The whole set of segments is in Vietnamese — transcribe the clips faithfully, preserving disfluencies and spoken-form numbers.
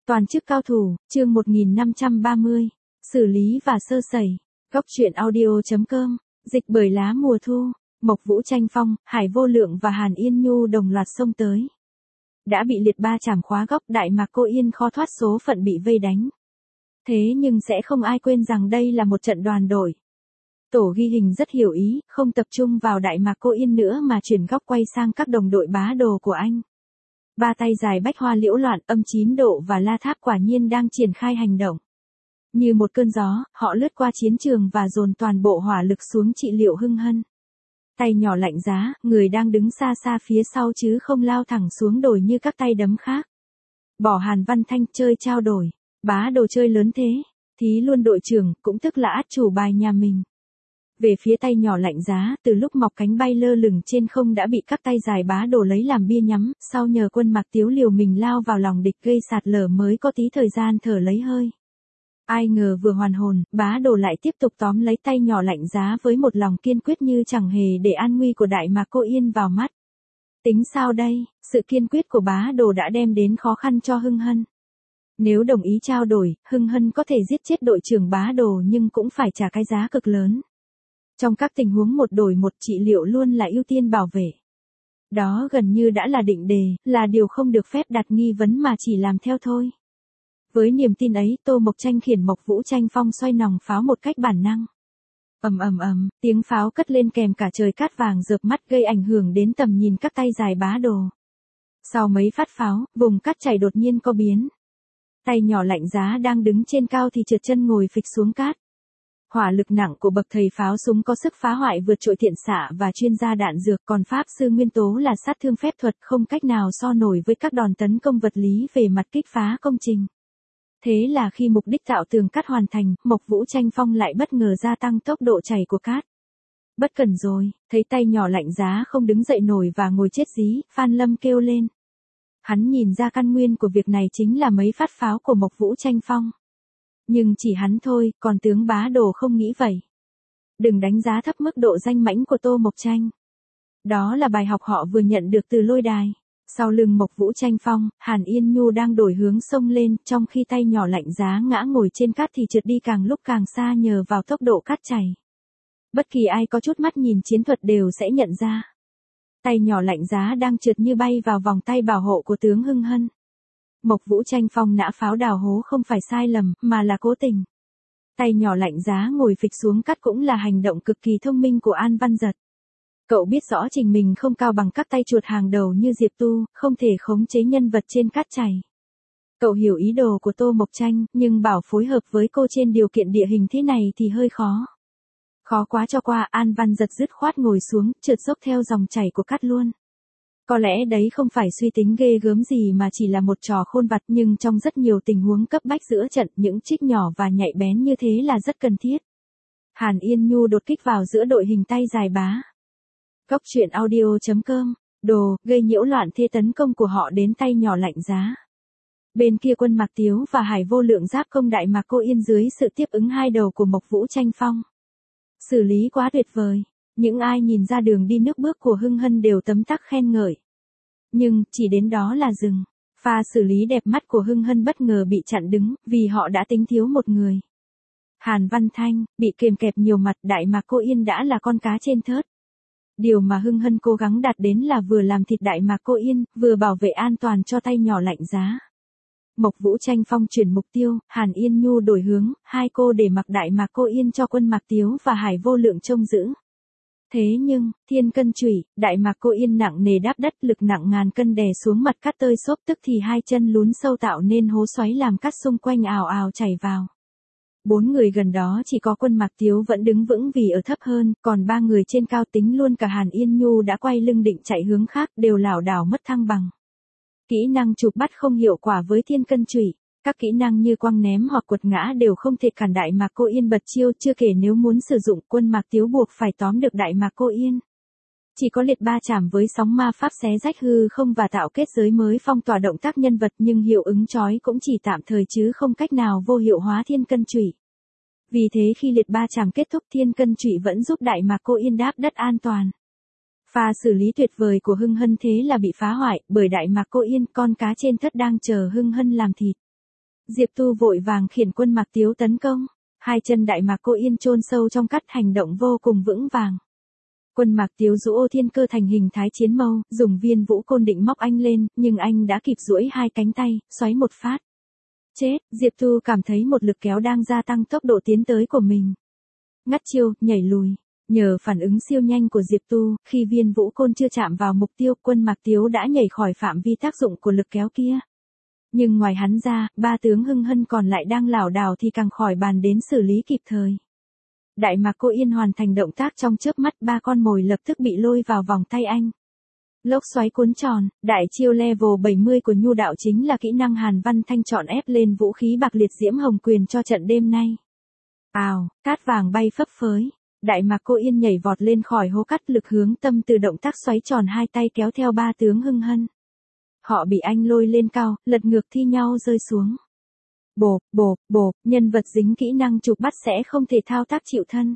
Toàn chức cao thủ, chương một nghìn năm trăm ba mươi. Xử lý và sơ sẩy. Góc truyện audio.com. Dịch bởi lá mùa thu. Mộc Vũ Tranh Phong, Hải Vô Lượng và Hàn Yên Nhu đồng loạt xông tới. Đã bị liệt ba chảm khóa góc, Đại Mạc Cô Yên khó thoát số phận bị vây đánh. Thế nhưng sẽ không ai quên rằng đây là một trận đoàn đội. Tổ ghi hình rất hiểu ý, không tập trung vào Đại Mạc Cô Yên nữa mà chuyển góc quay sang các đồng đội bá đồ của anh. Ba tay dài bách hoa liễu loạn, âm chín độ và La Tháp quả nhiên đang triển khai hành động. Như một cơn gió, họ lướt qua chiến trường và dồn toàn bộ hỏa lực xuống trị liệu Hưng Hân. Tay nhỏ lạnh giá, người đang đứng xa xa phía sau chứ không lao thẳng xuống đồi như các tay đấm khác. Bỏ Hàn Văn Thanh chơi trao đổi, bá đồ chơi lớn thế, thí luôn đội trưởng, cũng tức là át chủ bài nhà mình. Về phía tay nhỏ lạnh giá, từ lúc mọc cánh bay lơ lửng trên không đã bị các tay dài bá đồ lấy làm bia nhắm, sau nhờ Quân Mạc Tiếu liều mình lao vào lòng địch gây sạt lở mới có tí thời gian thở lấy hơi. Ai ngờ vừa hoàn hồn, bá đồ lại tiếp tục tóm lấy tay nhỏ lạnh giá với một lòng kiên quyết như chẳng hề để an nguy của Đại Mạc Cô Yên vào mắt. Tính sao đây, sự kiên quyết của bá đồ đã đem đến khó khăn cho Hưng Hân. Nếu đồng ý trao đổi, Hưng Hân có thể giết chết đội trưởng bá đồ nhưng cũng phải trả cái giá cực lớn. Trong các tình huống một đổi một, trị liệu luôn là ưu tiên bảo vệ. Đó gần như đã là định đề, là điều không được phép đặt nghi vấn mà chỉ làm theo thôi. Với niềm tin ấy, Tô Mộc Tranh khiển Mộc Vũ Tranh Phong xoay nòng pháo một cách bản năng. Ầm ầm ầm, tiếng pháo cất lên kèm cả trời cát vàng rợp mắt gây ảnh hưởng đến tầm nhìn các tay dài bá đồ. Sau mấy phát pháo, vùng cát chảy đột nhiên có biến. Tay nhỏ lạnh giá đang đứng trên cao thì trượt chân ngồi phịch xuống cát. Hỏa lực nặng của bậc thầy pháo súng có sức phá hoại vượt trội thiện xạ và chuyên gia đạn dược, còn pháp sư nguyên tố là sát thương phép thuật, không cách nào so nổi với các đòn tấn công vật lý về mặt kích phá công trình. Thế là khi mục đích tạo tường cát hoàn thành, Mộc Vũ Tranh Phong lại bất ngờ gia tăng tốc độ chảy của cát. Bất cẩn rồi, thấy tay nhỏ lạnh giá không đứng dậy nổi và ngồi chết dí, Phan Lâm kêu lên. Hắn nhìn ra căn nguyên của việc này chính là mấy phát pháo của Mộc Vũ Tranh Phong. Nhưng chỉ hắn thôi, còn tướng bá đồ không nghĩ vậy. Đừng đánh giá thấp mức độ danh mãnh của Tô Mộc Tranh. Đó là bài học họ vừa nhận được từ lôi đài. Sau lưng Mộc Vũ Tranh Phong, Hàn Yên Nhu đang đổi hướng sông lên, trong khi tay nhỏ lạnh giá ngã ngồi trên cát thì trượt đi càng lúc càng xa nhờ vào tốc độ cát chảy. Bất kỳ ai có chút mắt nhìn chiến thuật đều sẽ nhận ra. Tay nhỏ lạnh giá đang trượt như bay vào vòng tay bảo hộ của tướng Hưng Hân. Mộc Vũ Tranh Phong nã pháo đào hố không phải sai lầm, mà là cố tình. Tay nhỏ lạnh giá ngồi phịch xuống cát cũng là hành động cực kỳ thông minh của An Văn Giật. Cậu biết rõ trình mình không cao bằng các tay chuột hàng đầu như Diệp Tu, không thể khống chế nhân vật trên cát chảy. Cậu hiểu ý đồ của Tô Mộc Tranh, nhưng bảo phối hợp với cô trên điều kiện địa hình thế này thì hơi khó. Khó quá cho qua, An Văn Giật dứt khoát ngồi xuống, trượt dốc theo dòng chảy của cát luôn. Có lẽ đấy không phải suy tính ghê gớm gì mà chỉ là một trò khôn vặt, nhưng trong rất nhiều tình huống cấp bách giữa trận, những trích nhỏ và nhạy bén như thế là rất cần thiết. Hàn Yên Nhu đột kích vào giữa đội hình tay dài bá. Góc truyện audio.com. Đồ, gây nhiễu loạn thế tấn công của họ đến tay nhỏ lạnh giá. Bên kia Quân Mạc Tiếu và Hải Vô Lượng giáp công Đại Mạc Cô Yên dưới sự tiếp ứng hai đầu của Mộc Vũ Tranh Phong. Xử lý quá tuyệt vời. Những ai nhìn ra đường đi nước bước của Hưng Hân đều tấm tắc khen ngợi. Nhưng, chỉ đến đó là dừng. Pha xử lý đẹp mắt của Hưng Hân bất ngờ bị chặn đứng, vì họ đã tính thiếu một người. Hàn Văn Thanh, bị kềm kẹp nhiều mặt, Đại Mạc Cô Yên đã là con cá trên thớt. Điều mà Hưng Hân cố gắng đạt đến là vừa làm thịt Đại Mạc Cô Yên, vừa bảo vệ an toàn cho tay nhỏ lạnh giá. Mộc Vũ Tranh Phong chuyển mục tiêu, Hàn Yên Nhu đổi hướng, hai cô để mặc Đại Mạc Cô Yên cho Quân Mạc Tiếu và Hải Vô Lượng trông giữ. Thế nhưng, thiên cân chủy, Đại Mạc Cô Yên nặng nề đáp đất, lực nặng ngàn cân đè xuống mặt cát tơi xốp, tức thì hai chân lún sâu tạo nên hố xoáy làm cát xung quanh ào ào chảy vào. Bốn người gần đó chỉ có Quân Mạc Tiếu vẫn đứng vững vì ở thấp hơn, còn ba người trên cao tính luôn cả Hàn Yên Nhu đã quay lưng định chạy hướng khác, đều lảo đảo mất thăng bằng. Kỹ năng chụp bắt không hiệu quả với thiên cân chủy. Các kỹ năng như quăng ném hoặc quật ngã đều không thể cản Đại Mạc Cô Yên bật chiêu, chưa kể nếu muốn sử dụng, Quân Mạc Tiếu buộc phải tóm được Đại Mạc Cô Yên. Chỉ có liệt ba chảm với sóng ma pháp xé rách hư không và tạo kết giới mới phong tỏa động tác nhân vật, nhưng hiệu ứng chói cũng chỉ tạm thời chứ không cách nào vô hiệu hóa thiên cân chủy. Vì thế khi liệt ba chảm kết thúc, thiên cân chủy vẫn giúp Đại Mạc Cô Yên đáp đất an toàn. Pha xử lý tuyệt vời của Hưng Hân thế là bị phá hoại bởi Đại Mạc Cô Yên, con cá trên thớt đang chờ Hưng Hân làm thịt. Diệp Tu vội vàng khiển Quân Mạc Tiếu tấn công. Hai chân Đại Mạc Cô Yên chôn sâu trong cắt, hành động vô cùng vững vàng. Quân Mạc Tiếu dụ ô thiên cơ thành hình thái chiến mâu, dùng viên vũ côn định móc anh lên, nhưng anh đã kịp duỗi hai cánh tay, xoáy một phát. Chết, Diệp Tu cảm thấy một lực kéo đang gia tăng tốc độ tiến tới của mình. Ngắt chiêu, nhảy lùi. Nhờ phản ứng siêu nhanh của Diệp Tu, khi viên vũ côn chưa chạm vào mục tiêu, Quân Mạc Tiếu đã nhảy khỏi phạm vi tác dụng của lực kéo kia. Nhưng ngoài hắn ra, ba tướng Hưng Hân còn lại đang lảo đảo thì càng khỏi bàn đến xử lý kịp thời. Đại Mạc Cô Yên hoàn thành động tác trong chớp mắt, ba con mồi lập tức bị lôi vào vòng tay anh. Lốc xoáy cuốn tròn, đại chiêu level bảy mươi của Nhu Đạo chính là kỹ năng Hàn Văn Thanh chọn ép lên vũ khí bạc liệt diễm hồng quyền cho trận đêm nay. Ào, cát vàng bay phấp phới. Đại Mạc Cô Yên nhảy vọt lên khỏi hố cát, lực hướng tâm từ động tác xoáy tròn hai tay kéo theo ba tướng Hưng Hân. Họ bị anh lôi lên cao, lật ngược thi nhau rơi xuống. Bộp, bộp, bộp, nhân vật dính kỹ năng chụp bắt sẽ không thể thao tác chịu thân.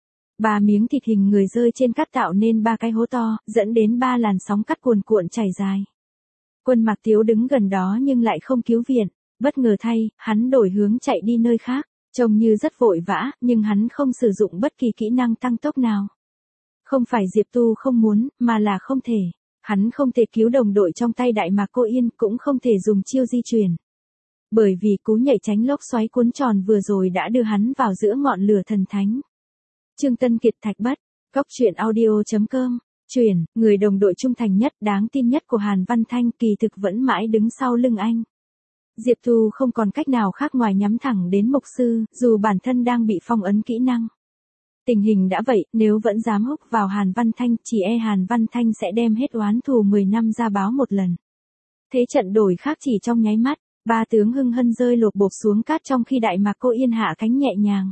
Ba miếng thịt hình người rơi trên cát tạo nên ba cái hố to, dẫn đến ba làn sóng cát cuồn cuộn chảy dài. Quân Mạc Tiếu đứng gần đó nhưng lại không cứu viện. Bất ngờ thay, hắn đổi hướng chạy đi nơi khác. Trông như rất vội vã, nhưng hắn không sử dụng bất kỳ kỹ năng tăng tốc nào. Không phải Diệp Tu không muốn, mà là không thể. Hắn không thể cứu đồng đội trong tay Đại Mạc Cô Yên, cũng không thể dùng chiêu di chuyển. Bởi vì cú nhảy tránh lốc xoáy cuốn tròn vừa rồi đã đưa hắn vào giữa ngọn lửa thần thánh. Trương Tân Kiệt Thạch Bất, Góc Truyện Audio chấm com, truyền, người đồng đội trung thành nhất, đáng tin nhất của Hàn Văn Thanh kỳ thực vẫn mãi đứng sau lưng anh. Diệp Tu không còn cách nào khác ngoài nhắm thẳng đến mục sư, dù bản thân đang bị phong ấn kỹ năng. Tình hình đã vậy, nếu vẫn dám húc vào Hàn Văn Thanh, chỉ e Hàn Văn Thanh sẽ đem hết oán thù mười năm ra báo một lần. Thế trận đổi khác chỉ trong nháy mắt, ba tướng Hưng Hân rơi lột bột xuống cát trong khi Đại Mạc Cô Yên hạ cánh nhẹ nhàng.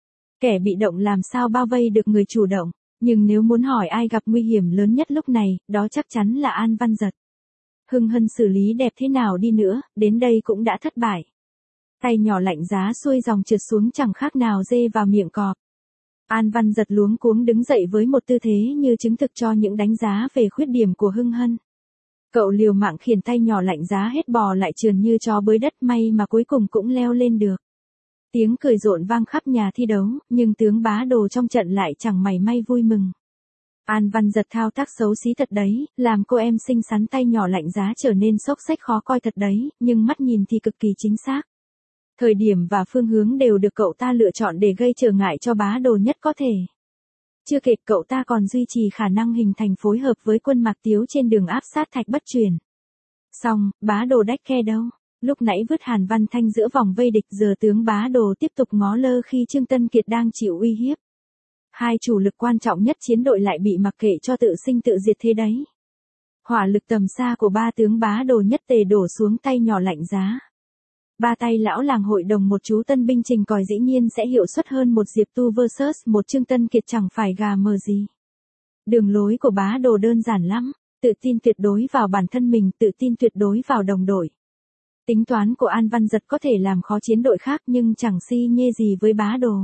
Kẻ bị động làm sao bao vây được người chủ động, nhưng nếu muốn hỏi ai gặp nguy hiểm lớn nhất lúc này, đó chắc chắn là An Văn Giật. Hưng Hân xử lý đẹp thế nào đi nữa, đến đây cũng đã thất bại. Tay nhỏ lạnh giá xuôi dòng trượt xuống chẳng khác nào dê vào miệng cọp. An Văn Giật luống cuống đứng dậy với một tư thế như chứng thực cho những đánh giá về khuyết điểm của Hưng Hân. Cậu liều mạng khiển tay nhỏ lạnh giá hết bò lại trườn như chó bới đất, may mà cuối cùng cũng leo lên được. Tiếng cười rộn vang khắp nhà thi đấu, nhưng tướng bá đồ trong trận lại chẳng mảy may vui mừng. An Văn Giật thao tác xấu xí thật đấy, làm cô em xinh xắn tay nhỏ lạnh giá trở nên xốc xếch khó coi thật đấy, nhưng mắt nhìn thì cực kỳ chính xác. Thời điểm và phương hướng đều được cậu ta lựa chọn để gây trở ngại cho bá đồ nhất có thể. Chưa kể cậu ta còn duy trì khả năng hình thành phối hợp với Quân Mạc Tiếu trên đường áp sát Thạch Bất truyền. Xong, bá đồ đách khe đâu. Lúc nãy vứt Hàn Văn Thanh giữa vòng vây địch, giờ tướng bá đồ tiếp tục ngó lơ khi Trương Tân Kiệt đang chịu uy hiếp. Hai chủ lực quan trọng nhất chiến đội lại bị mặc kệ cho tự sinh tự diệt thế đấy. Hỏa lực tầm xa của ba tướng bá đồ nhất tề đổ xuống tay nhỏ lạnh giá. Ba tay lão làng hội đồng một chú tân binh trình còi dĩ nhiên sẽ hiệu suất hơn một Diệp Tu versus một Trương Tân Kiệt chẳng phải gà mờ gì. Đường lối của bá đồ đơn giản lắm, tự tin tuyệt đối vào bản thân mình, tự tin tuyệt đối vào đồng đội. Tính toán của An Văn Giật có thể làm khó chiến đội khác nhưng chẳng si nhê gì với bá đồ.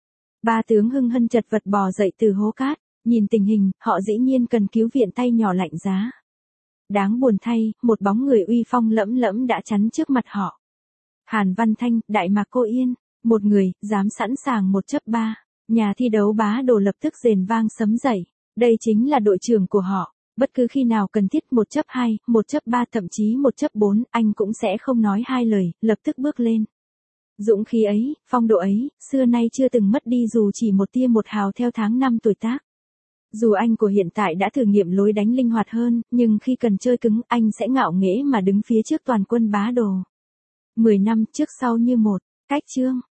Ba tướng Hưng Hân chật vật bò dậy từ hố cát, nhìn tình hình, họ dĩ nhiên cần cứu viện tay nhỏ lạnh giá. Đáng buồn thay, một bóng người uy phong lẫm lẫm đã chắn trước mặt họ. Hàn Văn Thanh, Đại Mạc Cô Yên, một người, dám sẵn sàng một chấp ba. Nhà thi đấu bá đồ lập tức rền vang sấm dậy. Đây chính là đội trưởng của họ. Bất cứ khi nào cần thiết một chấp hai, một chấp ba, thậm chí một chấp bốn, anh cũng sẽ không nói hai lời, lập tức bước lên. Dũng khí ấy, phong độ ấy, xưa nay chưa từng mất đi dù chỉ một tia một hào theo tháng năm tuổi tác. Dù anh của hiện tại đã thử nghiệm lối đánh linh hoạt hơn, nhưng khi cần chơi cứng, anh sẽ ngạo nghễ mà đứng phía trước toàn quân bá đồ. Mười năm trước sau như một, cách chương.